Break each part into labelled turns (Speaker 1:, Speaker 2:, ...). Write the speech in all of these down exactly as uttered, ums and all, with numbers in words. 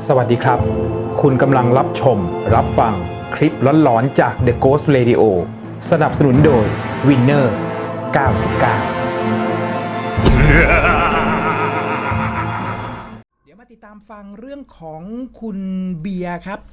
Speaker 1: สวัสดีครับคุณกำลังรับชมรับฟังคลิปหลอนๆจาก The Ghost Radio สนับสนุนโดย Winner เก้าสิบเก้า
Speaker 2: เดี๋ยวมาติดตามฟังเรื่องของคุณเบียร์ครับ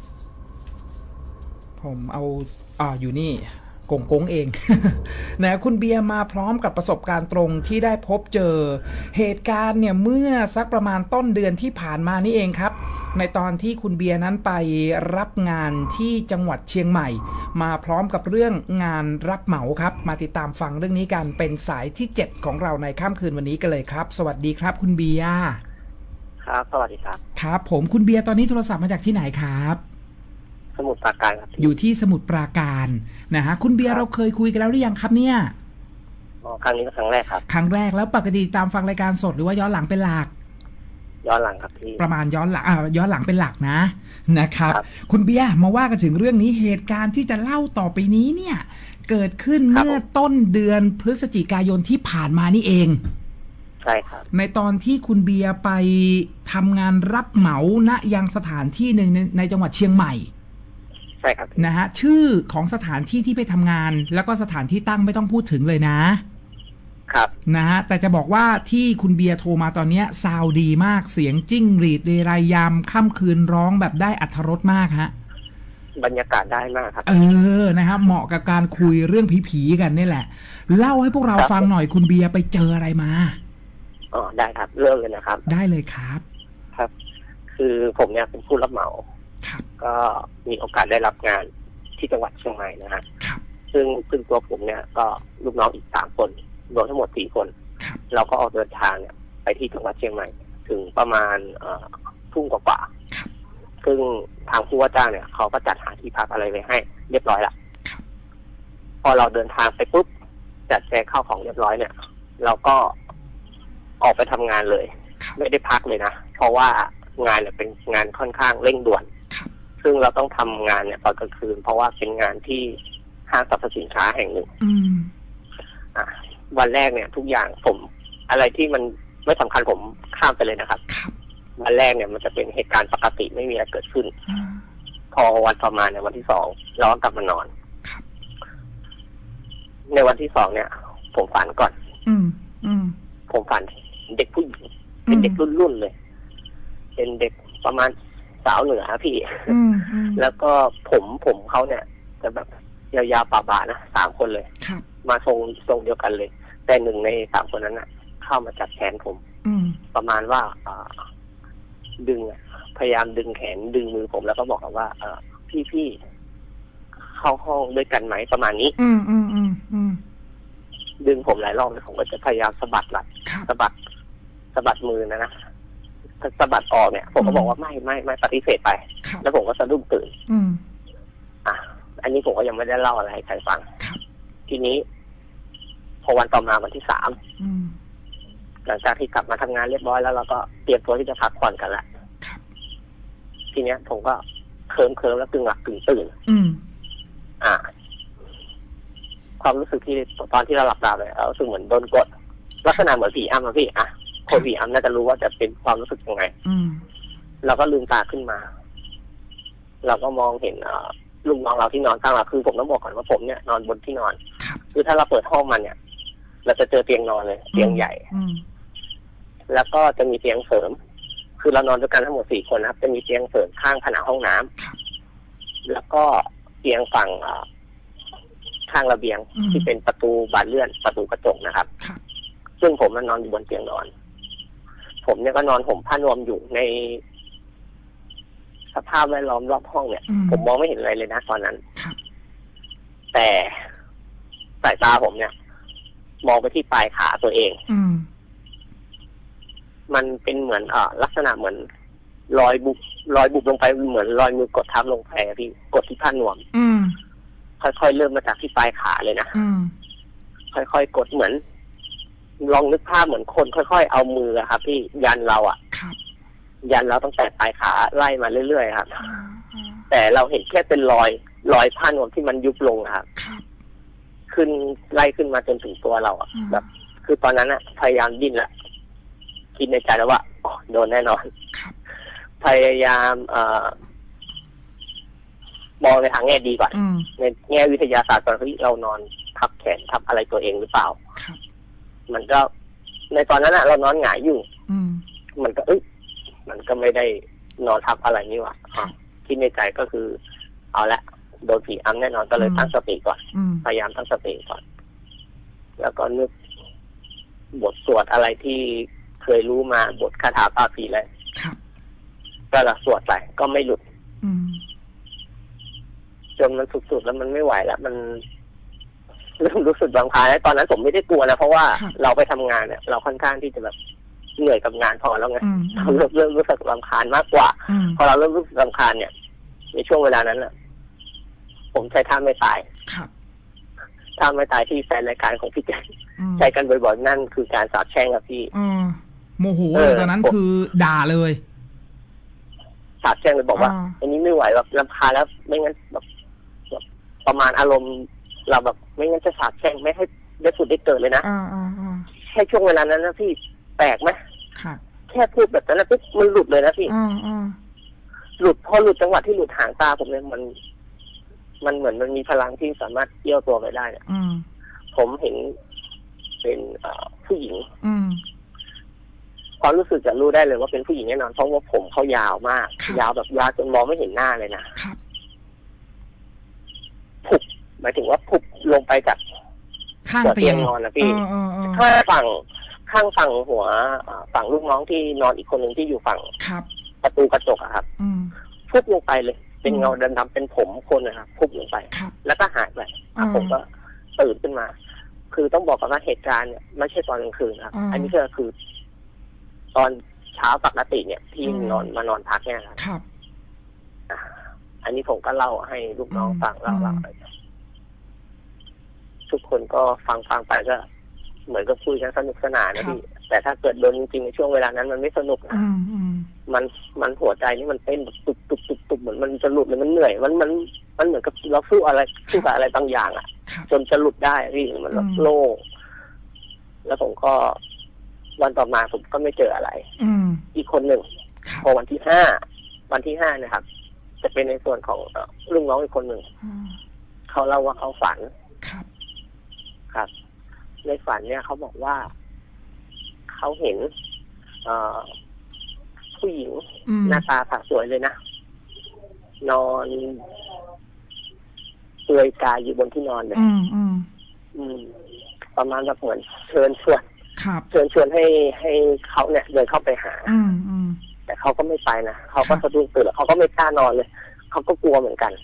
Speaker 2: ผมเอาอ่าอยู่นี่กงกงเอง นะคุณเบียร์มาพร้อมกับประสบการณ์ตรงที่ได้พบเจอเหตุการณ์เนี่ยเมื่อสักประมาณต้นเดือนที่ผ่านมานี่เองครับในตอนที่คุณเบียร์นั้นไปรับงานที่จังหวัดเชียงใหม่มาพร้อมกับเรื่องงานรับเหมาครับมาติดตามฟังเรื่องนี้กันเป็นสายที่เจ็ดของเราในค่ำคืนวันนี้กันเลยครับสวัสดีครับคุณเบียร์
Speaker 3: ครับสวัสดีครับ
Speaker 2: ครับผมคุณเบียร์ตอนนี้โทรศัพท์มาจากที่ไหนครับ
Speaker 3: สมุทรปราการครับ
Speaker 2: อยู่ที่สมุทรปราการนะฮะคุณเบียร์เราเคยคุยกันแล้วหรือยังครับเนี่ย
Speaker 3: อ๋อครั้งนี้ก็ครั้งแรกครับ
Speaker 2: ครั้งแรกแล้วปกติตามฟังรายการสดหรือว่าย้อนหลังเป็นหลัก
Speaker 3: ย้อนหลังครับพี่
Speaker 2: ประมาณย้อนหลังอ่าย้อนหลังเป็นหลักนะนะครับคุณเบียร์มาว่ากันถึงเรื่องนี้เหตุการณ์ที่จะเล่าต่อไปนี้เนี่ยเกิดขึ้นเมื่อต้นเดือนพฤศจิกายนที่ผ่านมานี่เอง
Speaker 3: ใช่ครับ
Speaker 2: ในตอนที่คุณเบียร์ไปทำงานรับเหมาณยังสถานที่หนึ่งในในจังหวัดเชียงใหม่
Speaker 3: ใช่ครับ
Speaker 2: นะฮะชื่อของสถานที่ที่ไปทำงานแล้วก็สถานที่ตั้งไม่ต้องพูดถึงเลยนะครับนะฮะแต่จะบอกว่าที่คุณเบียร์โทรมาตอนนี้ซาวดีมากเสียงจิ้งหรีดเรไรยามค่ำคืนร้องแบบได้อรรถรสมากฮะ
Speaker 3: บรรยากาศได้มากครับ
Speaker 2: เออนะฮะเหมาะกับการคุยเรื่องผีๆกันนี่แหละเล่าให้พวกเราฟังหน่อยคุณเบียร์ไปเจออะไรมา
Speaker 3: อ๋อได้ครับเริ่มเลยนะครับ
Speaker 2: ได้เลยครับ
Speaker 3: ครับคือผมเนี่ยเป็นผู้รับเหมาก็มีโอกาสได้รับงานที่จังหวัดเชียงใหม่นะฮะซึ่งซึ่งตัวผมเนี่ยก็ลูกน้องอีกสามคนรวมทั้งหมดสี่คนเราก็ออกเดินทางเนี่ยไปที่จังหวัดเชียงใหม่ถึงประมาณทุ่งกว่าๆซึ่งทางผู้ว่าจ้างเนี่ยเขาก็จัดหาที่พักอะไรไว้ให้เรียบร้อยละพอเราเดินทางไปปุ๊บจัดแจงข้าวของเรียบร้อยเนี่ยเราก็ออกไปทำงานเลยไม่ได้พักเลยนะเพราะว่างานเนี่ยเป็นงานค่อนข้างเร่งด่วนซึ่งเราต้องทำงานเนี่ยตอนกลางคืนเพราะว่าเป็นงานที่ห้างสรรพสินค้าแห่งหนึ่งอ่ะวันแรกเนี่ยทุกอย่างผมอะไรที่มันไม่สำคัญผมข้ามไปเลยนะครับวันแรกเนี่ยมันจะเป็นเหตุการณ์ปกติไม่มีอะไรเกิดขึ้นพอวันต่อมาเนี่ยวันที่สองเราก็กลับมานอนในวันที่สองเนี่ยผมฝันก่อนอืมอืมผมฝันเด็กผู้หญิงเป็นเด็กรุ่นๆเลยเป็นเด็กประมาณสาวเหนือพี่แล้วก็ผมผมเขาเนี่ยจะแบบยาวๆป่าบานะสามคนเลยมาทรงทรงเดียวกันเลยแต่หนึ่งในสามคนนั้นน่ะเข้ามาจับแขนผมประมาณว่าดึงพยายามดึงแขนดึงมือผมแล้วก็บอกว่าพี่พี่เข้าห้องด้วยกันไหมประมาณนี้ดึงผมหลายรอบเลยผมก็จะพยายามสะบัดหลังสะบัดสะบัดมือนะนะสะบัดออกเนี่ยผมก็บอกว่าไม่ไม่ไม่ปฏิเสธไปแล้วผมก็สะดุ้งตื่นอ่ะอันนี้ผมก็ยังไม่ได้เล่าอะไรให้ใครฟังทีนี้พอวันต่อมาวันที่สามหลังจากที่กลับมาทำงานเรียบร้อยแล้วเราก็เตรียมตัวที่จะพักผ่อนกันแหละทีเนี้ยผมก็เคลิ้มเคลิ้มแล้วกึ่งหลับกึ่งตื่นอ่าความรู้สึกที่ตอนที่เราหลับตาเลยรู้สึกเหมือนโดนกดลักษณะเหมือนผีอ้ำนะพี่อ่ะคนผีอ้ำน่าจะรู้ว่าจะเป็นความรู้สึกยังไงเราก็ลืมตาขึ้นมาเราก็มองเห็นลูกน้องเราที่นอนข้างเราคือผมต้องบอกก่อนว่าผมเนี่ยนอนบนที่นอนคือถ้าเราเปิดห้องมันเนี่ยเราจะเจอเตียงนอนเลยเตียงใหญ่แล้วก็จะมีเตียงเสริมคือเรานอนด้วยกันทั้งหมดสี่คนนะครับจะมีเตียงเสริมข้างผนังห้องน้ำแล้วก็เตียงฝั่งข้างระเบียงที่เป็นประตูบานเลื่อนประตูกระจกนะครับซึ่งผมนอนอยู่บนเตียงนอนผมเนี่ยก็นอนห่มผ้านวมอยู่ในสภาพแวดล้อมรอบห้องเนี่ยผมมองไม่เห็นอะไรเลยนะตอนนั้นแต่สายตาผมเนี่ยมองไปที่ปลายขาตัวเองมันเป็นเหมือนอ่าลักษณะเหมือนรอยบุบรอยบุบลงไปเหมือนรอยมือกดทับลงไปพี่กดที่ผ้านวมค่อยๆเริ่มมาจากที่ปลายขาเลยนะค่อยๆกดเหมือนลองนึกภาพเหมือนคนค่อยๆเอามือครับพี่ยันเราอ่ะยันเราตั้งแต่ปลายขาไล่มาเรื่อยๆครับแต่เราเห็นแค่เป็นรอยรอยผ้านวมที่มันยุบลงครับขึ้นไล่ขึ้นมาจนถึงตัวเราอ่ะแบบคือตอนนั้นอ่ะพยายามดิ้นแหละคิดในใจแล้วว่าโดนแน่นอนพยายามเอ่อมองในทางแง่ดีก่อนในแง่วิทยาศาสตร์ก่อนที่เรานอนทับแขนทับอะไรตัวเองหรือเปล่ามันก็ในตอนนั้นอะเรานอนหงายอยู่มันก็เอ้ยมันก็ไม่ได้นอนทับอะไรนี่หว่าคิดในใจก็คือเอาละโดนผีอำแน่นอนก็เลยตั้งสติก่อนพยายามตั้งสติก่อนแล้วก็นึกบทสวดอะไรที่เคยรู้มาบทคาถาปราบผีเลยก็ละสวดไปก็ไม่หลุดจนมันสุดๆแล้วมันไม่ไหวแล้วมันเริ่มรู้สึกรำคาญแล้วตอนนั้นผมไม่ได้กลัวนะเพราะว่าเราไปทำงานเนี่ยเราค่อนข้างที่จะแบบเหนื่อยกับงานพอแล้วไงเราเริ่มเริ่มรู้สึกรำคาญมากกว่าพอเราเริ่มรู้สึกรำคาญเนี่ยในช่วงเวลานั้นน่ะผมใช้ท่าไม่ตายท่าไม่ตายที่แฟนรายการของพี่แจ๊คใช้กันบ่อยๆนั่นคือการสาปแช่งครับพี่
Speaker 2: โมโหเลยตอนนั้นคือด่าเลย
Speaker 3: สาปแช่งเลยบอกว่าอันนี้ไม่ไหวแบบรำคาญแล้วไม่งั้นแบบประมาณอารมณ์เราแบบไม่งั้นจะสาปแช่งไม่ให้ได้สุดได้เกิดเลยนะแค่ช่วงเวลานั้นนะพี่แปลกไหมแค่พูดแบบนั้นปุ๊บมันหลุดเลยนะพี่หลุดพอหลุดจังหวะที่หลุดหางตาผมเนี่ยมันมันเหมือนมันมีพลังที่สามารถเอี้ยวตัวไปได้เนี่ยผมเห็นเป็นผู้หญิงความรู้สึกจะรู้ได้เลยว่าเป็นผู้หญิงแน่นอนเพราะว่าผมเขายาวมากยาวแบบยาวจนมองไม่เห็นหน้าเลยนะผุบหมายถึงว่าผุบลงไปจาก
Speaker 2: ข้างเตียง
Speaker 3: นอนนะพี่ข้างฝั่งข้างฝั่งหัวฝั่งลูกน้องที่นอนอีกคนหนึ่งที่อยู่ฝั่งประตูกระจกอะครับพุบลงไปเลยเป็นเงาดำๆเป็นผมคนนะครับพุบลงไปแล้วก็หายไปผมก็ตื่นขึ้นมาคือต้องบอกก่อนว่าเหตุการณ์เนี่ยไม่ใช่ตอนกลางคืนครับอันนี้ก็คือตอนเช้าปกติเนี่ยที่นอนมานอนพักเนี่ยครับอันนี้ผมก็เล่าให้ลูกน้องฟังเล่าเล่าไปทุกคนก็ฟังฟังไปก็เหมือนกับคุยกันสนุกสนานนะพี่แต่ถ้าเกิดโดนจริงๆในช่วงเวลานั้นมันไม่สนุกนะมันมันหัวใจนี่มันเต้นแบบตุบตุบตุบตุบเหมือนมันจะหลุดเลยมันเหนื่อยมันมันมันเหมือนกับเราสู้อะไรสู้กับอะไรบางอย่างอ่ะจนจะหลุดได้พี่มันแบบโล่งแล้วผมก็วันต่อมาผมก็ไม่เจออะไรอีกคนหนึ่งพอวันที่ห้าวันที่ห้านะครับจะเป็นในส่วนของลุงน้องอีกคนหนึ่งเขาเล่าว่าเขาฝันครับครับในฝันเนี่ยเขาบอกว่าเขาเห็นผู้หญิงหน้าตาสสวยเลยนะนอนเปลือยกายอยู่บนที่นอนเลยประมาณแบบเหมือนเชิญชวนเชิญชวนให้ให้เขาเนี่ยเดินเข้าไปหาแต่เขาก็ไม่ไปนะเขาก็สะดุ้งตื่นแล้วเขาก็ไม่กล้านอนเลยเขาก็กลัวเหมือนกัน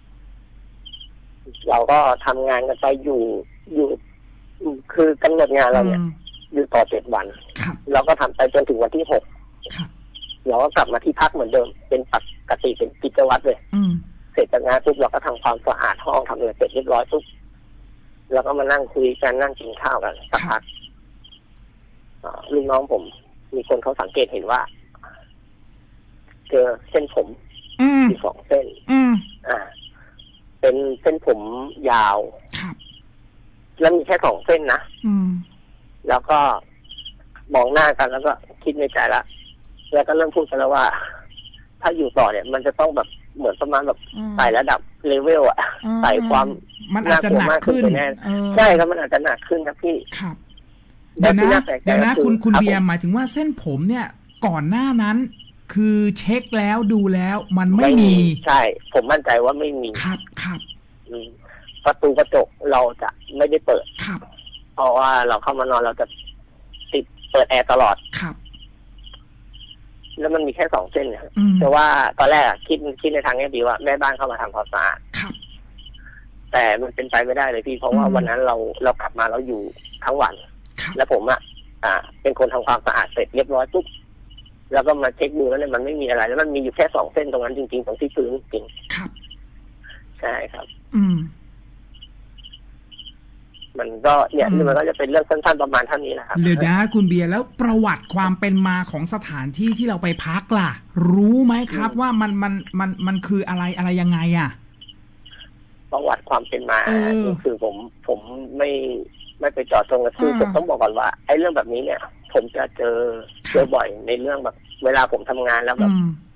Speaker 3: เราก็ทำงานกันไปอยู่อยู่คือกำหนดงานเราเนี่ยอยู่ต่อเจ็ดวันเราก็ทำไปจนถึงวันที่หกเราก็กลับมาที่พักเหมือนเดิมเป็นปกติเป็นกิจวัตรเลยเสร็จจากงานปุ๊บเราก็ทำความสะอาดห้องทำอะไรเสร็จเรียบร้อยปุ๊บแล้วก็มานั่งคุยกันนั่งกินข้าวกันสักพักลูกน้องผมมีคนเขาสังเกตเห็นว่าเจอเส้นผมมีสองเส้นอ่าเป็นเส้นผมยาวแล้วมีแค่สองเส้นนะแล้วก็มองหน้ากันแล้วก็คิดในใจละแล้วก็เริ่มพูดกันแล้วว่าถ้าอยู่ต่อเนี่ยมันจะต้องแบบเหมือนประมาณแบบไต่ระดับเลเวลอะไต่ความ
Speaker 2: มันอาจจะหนักขึ้น
Speaker 3: แน่ใช่ครับมันอาจจะหนักขึ้นครับพี่
Speaker 2: ครับเดี๋ยวนะเดี๋ยวนะคุณคุณเบียร์หมายถึงว่าเส้นผมเนี่ยก่อนหน้านั้นคือเช็คแล้วดูแล้วมันไม่มี
Speaker 3: ใช่ผมมั่นใจว่าไม่มี
Speaker 2: ครับครับ
Speaker 3: ประตูกระจกเราจะไม่ได้เปิด
Speaker 2: ครับ
Speaker 3: เพราะว่าเราเข้ามานอนเราจะติดเปิดแอร์ตลอด
Speaker 2: ครับ
Speaker 3: แล้วมันมีแค่สองเส้นเนี่ยแต่ว่าตอนแรกคิดคิดในทางนี้ดีว่าแม่บ้านเข้ามาทำความสะอาดแต่มันเป็นไปไม่ได้เลยพี่เพราะว่าวันนั้นเราเรากลับมาเราอยู่ทั้งวันแล้วผมอ่ะอ่าเป็นคนทำความสะอาดเสร็จเรียบร้อยปุ๊บแล้วก็มาเช็คดูแล้วเนี่ยมันไม่มีอะไรแล้วมันมีอยู่แค่สองเส้นตรงนั้นจริงๆตรงที่พื้นจริง
Speaker 2: ครับ
Speaker 3: ใช่ครับ
Speaker 2: อืม
Speaker 3: มันก็เนี่ยมันก็จะเป็นเรื่องสั้นๆประมาณเท่านี้นะครับ
Speaker 2: เดี๋ยวนะคุณเบียร์แล้วประวัติความเป็นมาของสถานที่ที่เราไปพักล่ะรู้ไหมครับว่ามันมันมันมันคืออะไรอะไรยังไงอ่ะ
Speaker 3: ประวัติความเป็นมาคือผมผมไม่ไม่ไปจอดตรงนั้นคือผมต้องบอกก่อนว่าไอ้เรื่องแบบนี้เนี่ยผมจะเจอเจอบ่อยในเรื่องแบบเวลาผมทำงานแล้วแบบ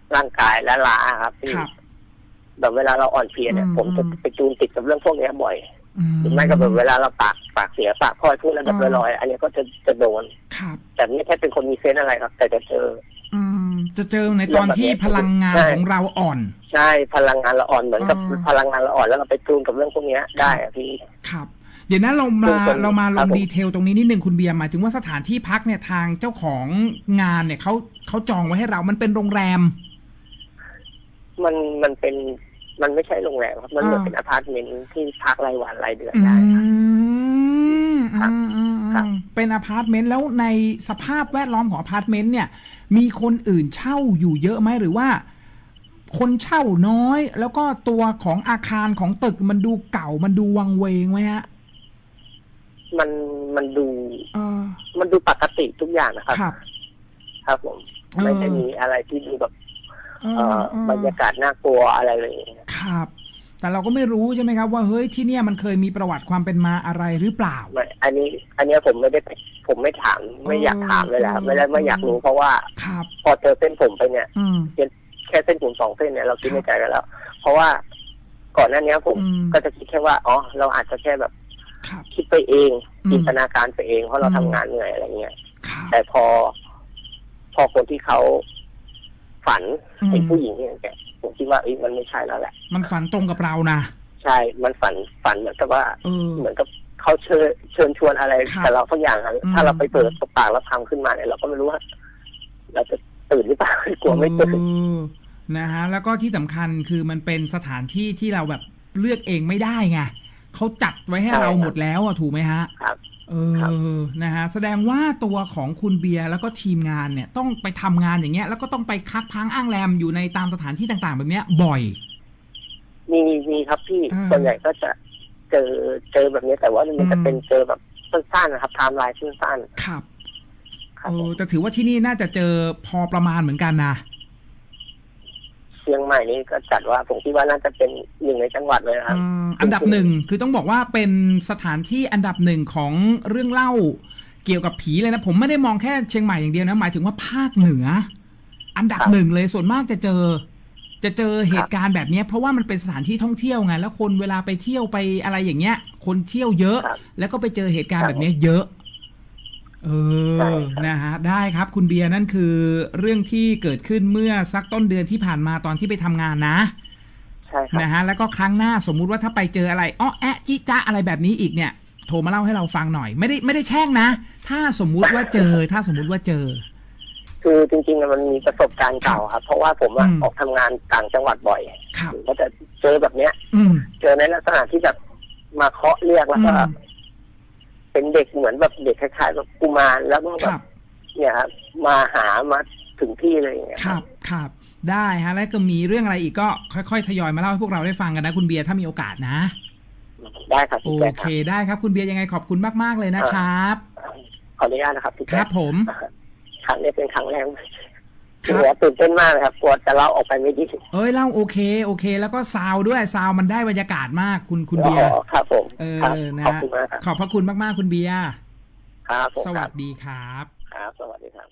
Speaker 3: ร่างกายและล้าครับพี่แบบเวลาเราอ่อนเพลียเนี่ยผมจะไปจูนติดกับเรื่องพวกนี้บ่อยหรือไม่ก็แบบเวลาเราปากปากเสียปากพลอยพูดแล้วแบบลอยๆอันนี้ก็จะจะโดนแต่ไม่ใช่เป็นคนมีเซนส์อะไรครับแต่จะเจอ
Speaker 2: อืมจะเจอในตอนที่พลังงานของเราอ่อน
Speaker 3: ใช่พลังงานเราอ่อนเหมือนกับพลังงานเราอ่อนแล้วเราไปจูนกับเรื่องพวกนี้ได้อะพี่
Speaker 2: ครับเดี๋ยวนั้นเรามาเรามาลงดีเทลตรงนี้นิดนึงคุณเบียร์หมายถึงว่าสถานที่พักเนี่ยทางเจ้าของงานเนี่ยเขาเขาจองไว้ให้เรามันเป็นโรงแรม
Speaker 3: มันมันเป็นมันไม่ใช่โรงแรมครับมันเหมือนเป็นอพาร์ตเมนต์ที่พักรายวันรายเดือนได้ครับ
Speaker 2: เป็นอพาร์ตเมนต์แล้วในสภาพแวดล้อมของอพาร์ตเมนต์เนี่ยมีคนอื่นเช่าอยู่เยอะไหมหรือว่าคนเช่าน้อยแล้วก็ตัวของอาคารของตึกมันดูเก่ามันดูวังเวงไหมฮะ
Speaker 3: มันมันดูมันดูปกติทุกอย่างนะครับครับผมไม่ได้มีอะไรที่ดูแบบบรรยากาศน่ากลัวอะไรเลย
Speaker 2: ครับแต่เราก็ไม่รู้ใช่ไหมครับว่าเฮ้ยที่เนี่ยมันเคยมีประวัติความเป็นมาอะไรหรือเปล่า
Speaker 3: ไม่อันนี้อันนี้ผมไม่ได้ผมไม่ถามไม่อยากถามเลยแหละไม่ได้ไม่อยากรู้เพราะว่าพอเจอเส้นผมไปเนี่ยแค่เส้นผมสองเส้นเนี่ยเราคิดในใจกันแล้วเพราะว่าก่อนหน้านี้ผมก็จะคิดแค่ว่าอ๋อเราอาจจะแค่แบบคิดไปเองจินตนาการไปเองเพราะเราทำงานเหนื่อยอะไรเงี้ยแต่พอพอคนที่เขาฝันเห็นผู้หญิงเนี่ยแกผมคิดว่าเอ้ยมันไม่ใช่แล้วแหละ
Speaker 2: มันฝันตรงกับเรานะ
Speaker 3: ใช่มันฝันฝันเหมือนกับว่าเหมือนกับเขาเชิญเชิญชวนอะไรแต่เราสักอย่างถ้าเราไปเปิดปากแล้วทำขึ้นมาเนี่ยเราก็ไม่รู้ว่าเราจะตื่นหรือเปล่ากลัวไม่ตื่น
Speaker 2: นะฮะแล้วก็ที่สำคัญคือมันเป็นสถานที่ที่เราแบบเลือกเองไม่ได้ไงเขาจัดไว้ให้เราหมดแล้วอ่ะถูกไหมฮะ
Speaker 3: ครับ
Speaker 2: เออนะฮะแสดงว่าตัวของคุณเบียร์แล้วก็ทีมงานเนี่ยต้องไปทำงานอย่างเงี้ยแล้วก็ต้องไปคักพังอ้างแรมอยู่ในตามสถานที่ต่างๆแบบเนี้ยบ่อย
Speaker 3: มีมีครับพี่ส่วนใหญ่ก็จะเจอเจอแบบนี้แต่ว่ามันจะเป็นเจอแบบสั้นๆนะครับไทม์ไลน์สั้น
Speaker 2: ๆครับเออแต่ถือว่าที่นี่น่าจะเจอพอประมาณเหมือนกันนะ
Speaker 3: เชียงใหม่นี่ก็จัดว่าผมคิดว่าน่าจะเป็นหนึ่งในจังหวัดเลยครับ
Speaker 2: อันดับหนึ่งคือต้องบอกว่าเป็นสถานที่อันดับหนึ่งของเรื่องเล่าเกี่ยวกับผีเลยนะผมไม่ได้มองแค่เชียงใหม่อย่างเดียวนะหมายถึงว่าภาคเหนืออันดับหนึ่งเลยส่วนมากจะเจอจะเจอเหตุการณ์แบบนี้เพราะว่ามันเป็นสถานที่ท่องเที่ยวไงแล้วคนเวลาไปเที่ยวไปอะไรอย่างเงี้ยคนเที่ยวเยอะแล้วก็ไปเจอเหตุการณ์แบบนี้เยอะเออนะฮะได้ครับคุณเบียร์นั่นคือเรื่องที่เกิดขึ้นเมื่อสักต้นเดือนที่ผ่านมาตอนที่ไปทำงานนะ
Speaker 3: ใช่ครับ
Speaker 2: นะฮะแล้วก็ครั้งหน้าสมมุติว่าถ้าไปเจออะไรอ้อแอะจิจ๊ะอะไรแบบนี้อีกเนี่ยโทรมาเล่าให้เราฟังหน่อยไม่ได้ไม่ได้แช่งนะถ้าสมมุติว่าเจอถ้าสมมุติว่าเจอ
Speaker 3: คือจริงๆมันมีประสบการณ์เก่าครับเพราะว่าผมออกทำงานต่างจังหวัดบ่อยก็จะเจอแบบเนี้ยเจอในลักษณะที่แบบมาเคาะเรียกแล้วก็เป็นเด็กเหมือนแบบเด็กคล้ายๆแบบกุมารแล้วก็แบบเนี่ยครับมาหามาถึงที่เลยอย่างเงี้ย
Speaker 2: ครับครับได้ฮะแล้วก็มีเรื่องอะไรอีกก็ค่อยๆทยอยมาเล่าให้พวกเราได้ฟังกันนะคุณเบียร์ถ้ามีโอกาสนะ
Speaker 3: ได้ครับ
Speaker 2: โอเคได้ครับคุณเบียร์ยังไงขอบคุณมากๆเลยนะครับ
Speaker 3: ขออนุญาตนะครับ
Speaker 2: ครับผม
Speaker 3: ครั้งนี้เป็นครั้งแรกหัวตื่นเต้นมากเลยครับกลัวจะเล่าออกไปไม่ดี
Speaker 2: เอ้ยเล่าโอเคโอเคแล้วก็ซาวด้วยซาวมันได้บรรยากาศมากคุณคุณเบียร์
Speaker 3: ครับผม
Speaker 2: เออนะขอบพระคุณมากๆคุณเบียร์
Speaker 3: ครับ
Speaker 2: สวัสดีครับ
Speaker 3: ครับสวัสดีครับ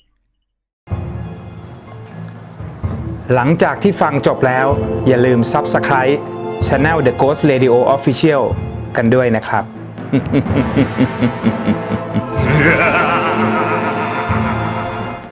Speaker 1: หลังจากที่ฟังจบแล้วอย่าลืม Subscribe Channel The Ghost Radio Official กันด้วยนะครับ